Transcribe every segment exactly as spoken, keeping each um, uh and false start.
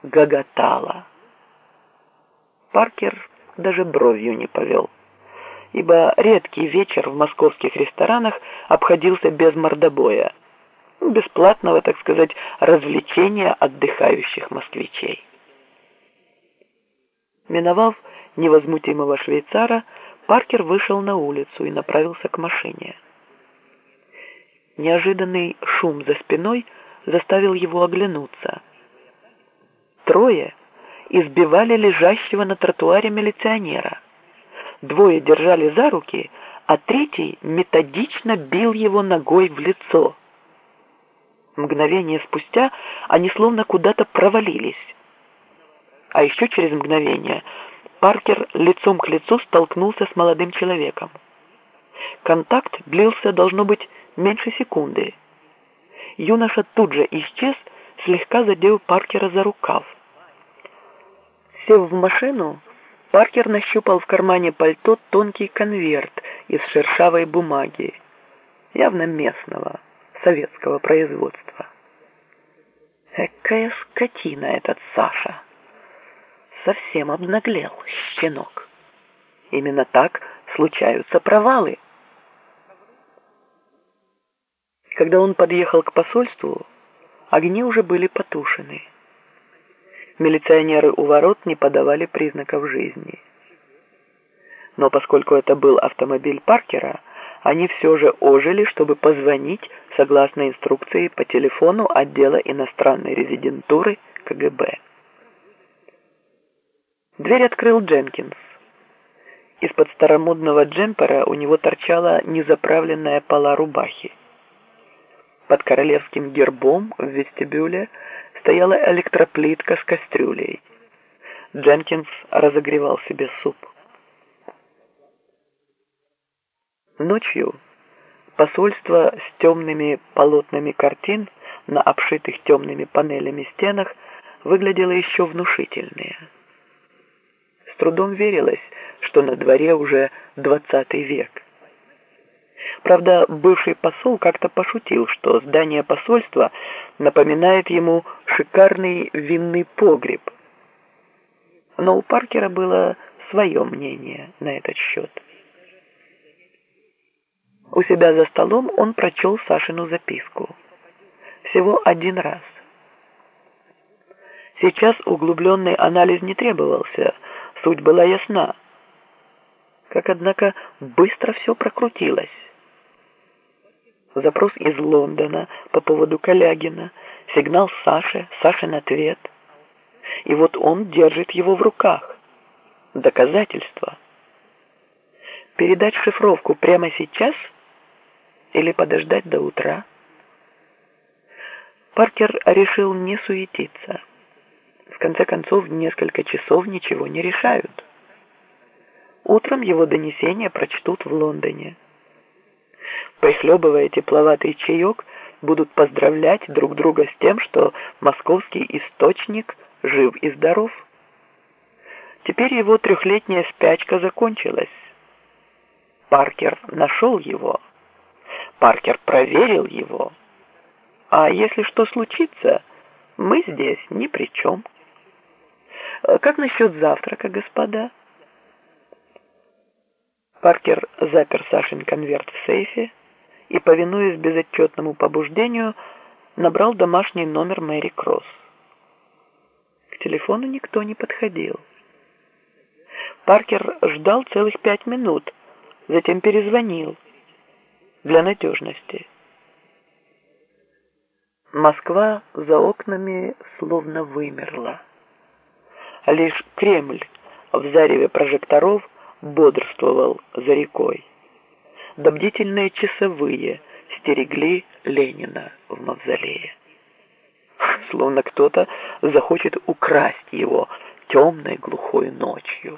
гоготала. Паркер даже бровью не повел, ибо редкий вечер в московских ресторанах обходился без мордобоя, бесплатного, так сказать, развлечения отдыхающих москвичей. Миновав невозмутимого швейцара, Паркер вышел на улицу и направился к машине. Неожиданный шум за спиной заставил его оглянуться. Трое избивали лежащего на тротуаре милиционера. Двое держали за руки, а третий методично бил его ногой в лицо. Мгновение спустя они словно куда-то провалились. А еще через мгновение Паркер лицом к лицу столкнулся с молодым человеком. Контакт длился, должно быть, меньше секунды. Юноша тут же исчез, слегка задев Паркера за рукав. Сев в машину, Паркер нащупал в кармане пальто тонкий конверт из шершавой бумаги, явно местного, советского производства. Экая скотина этот Саша! Совсем обнаглел, щенок. Именно так случаются провалы. Когда он подъехал к посольству, огни уже были потушены. Милиционеры у ворот не подавали признаков жизни. Но поскольку это был автомобиль Паркера, они все же ожили, чтобы позвонить согласно инструкции по телефону отдела иностранной резидентуры ка гэ бэ. Дверь открыл Дженкинс. Из-под старомодного джемпера у него торчала незаправленная пола рубахи. Под королевским гербом в вестибюле стояла электроплитка с кастрюлей. Дженкинс разогревал себе суп. Ночью посольство с темными полотнами картин на обшитых темными панелями стенах выглядело еще внушительнее. С трудом верилось, что на дворе уже двадцатый век. Правда, бывший посол как-то пошутил, что здание посольства напоминает ему шикарный винный погреб. Но у Паркера было свое мнение на этот счет. У себя за столом он прочел Сашину записку. Всего один раз. Сейчас углубленный анализ не требовался, суть была ясна. Как, однако, быстро все прокрутилось. Запрос из Лондона по поводу Калягина, сигнал Саше, Сашин ответ. И вот он держит его в руках. Доказательства. Передать шифровку прямо сейчас или подождать до утра? Паркер решил не суетиться. В конце концов, несколько часов ничего не решают. Утром его донесение прочтут в Лондоне. Прихлебывая тепловатый чаек, будут поздравлять друг друга с тем, что московский источник жив и здоров. Теперь его трехлетняя спячка закончилась. Паркер нашел его. Паркер проверил его. А если что случится, мы здесь ни при чем. Как насчет завтрака, господа? Паркер запер Сашин конверт в сейфе и, повинуясь безотчетному побуждению, набрал домашний номер Мэри Кросс. К телефону никто не подходил. Паркер ждал целых пять минут, затем перезвонил для надежности. Москва за окнами словно вымерла. Лишь Кремль в зареве прожекторов бодрствовал за рекой. Да бдительные часовые стерегли Ленина в мавзолее. Словно кто-то захочет украсть его темной глухой ночью.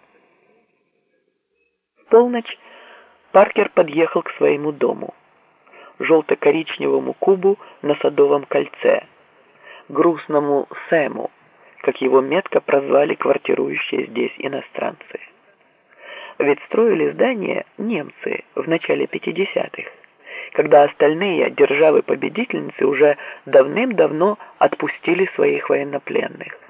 В полночь Паркер подъехал к своему дому, желто-коричневому кубу на Садовом кольце, грустному Сэму, как его метко прозвали квартирующие здесь иностранцы. Ведь строили здание немцы в начале пятидесятых, когда остальные державы-победительницы уже давным-давно отпустили своих военнопленных,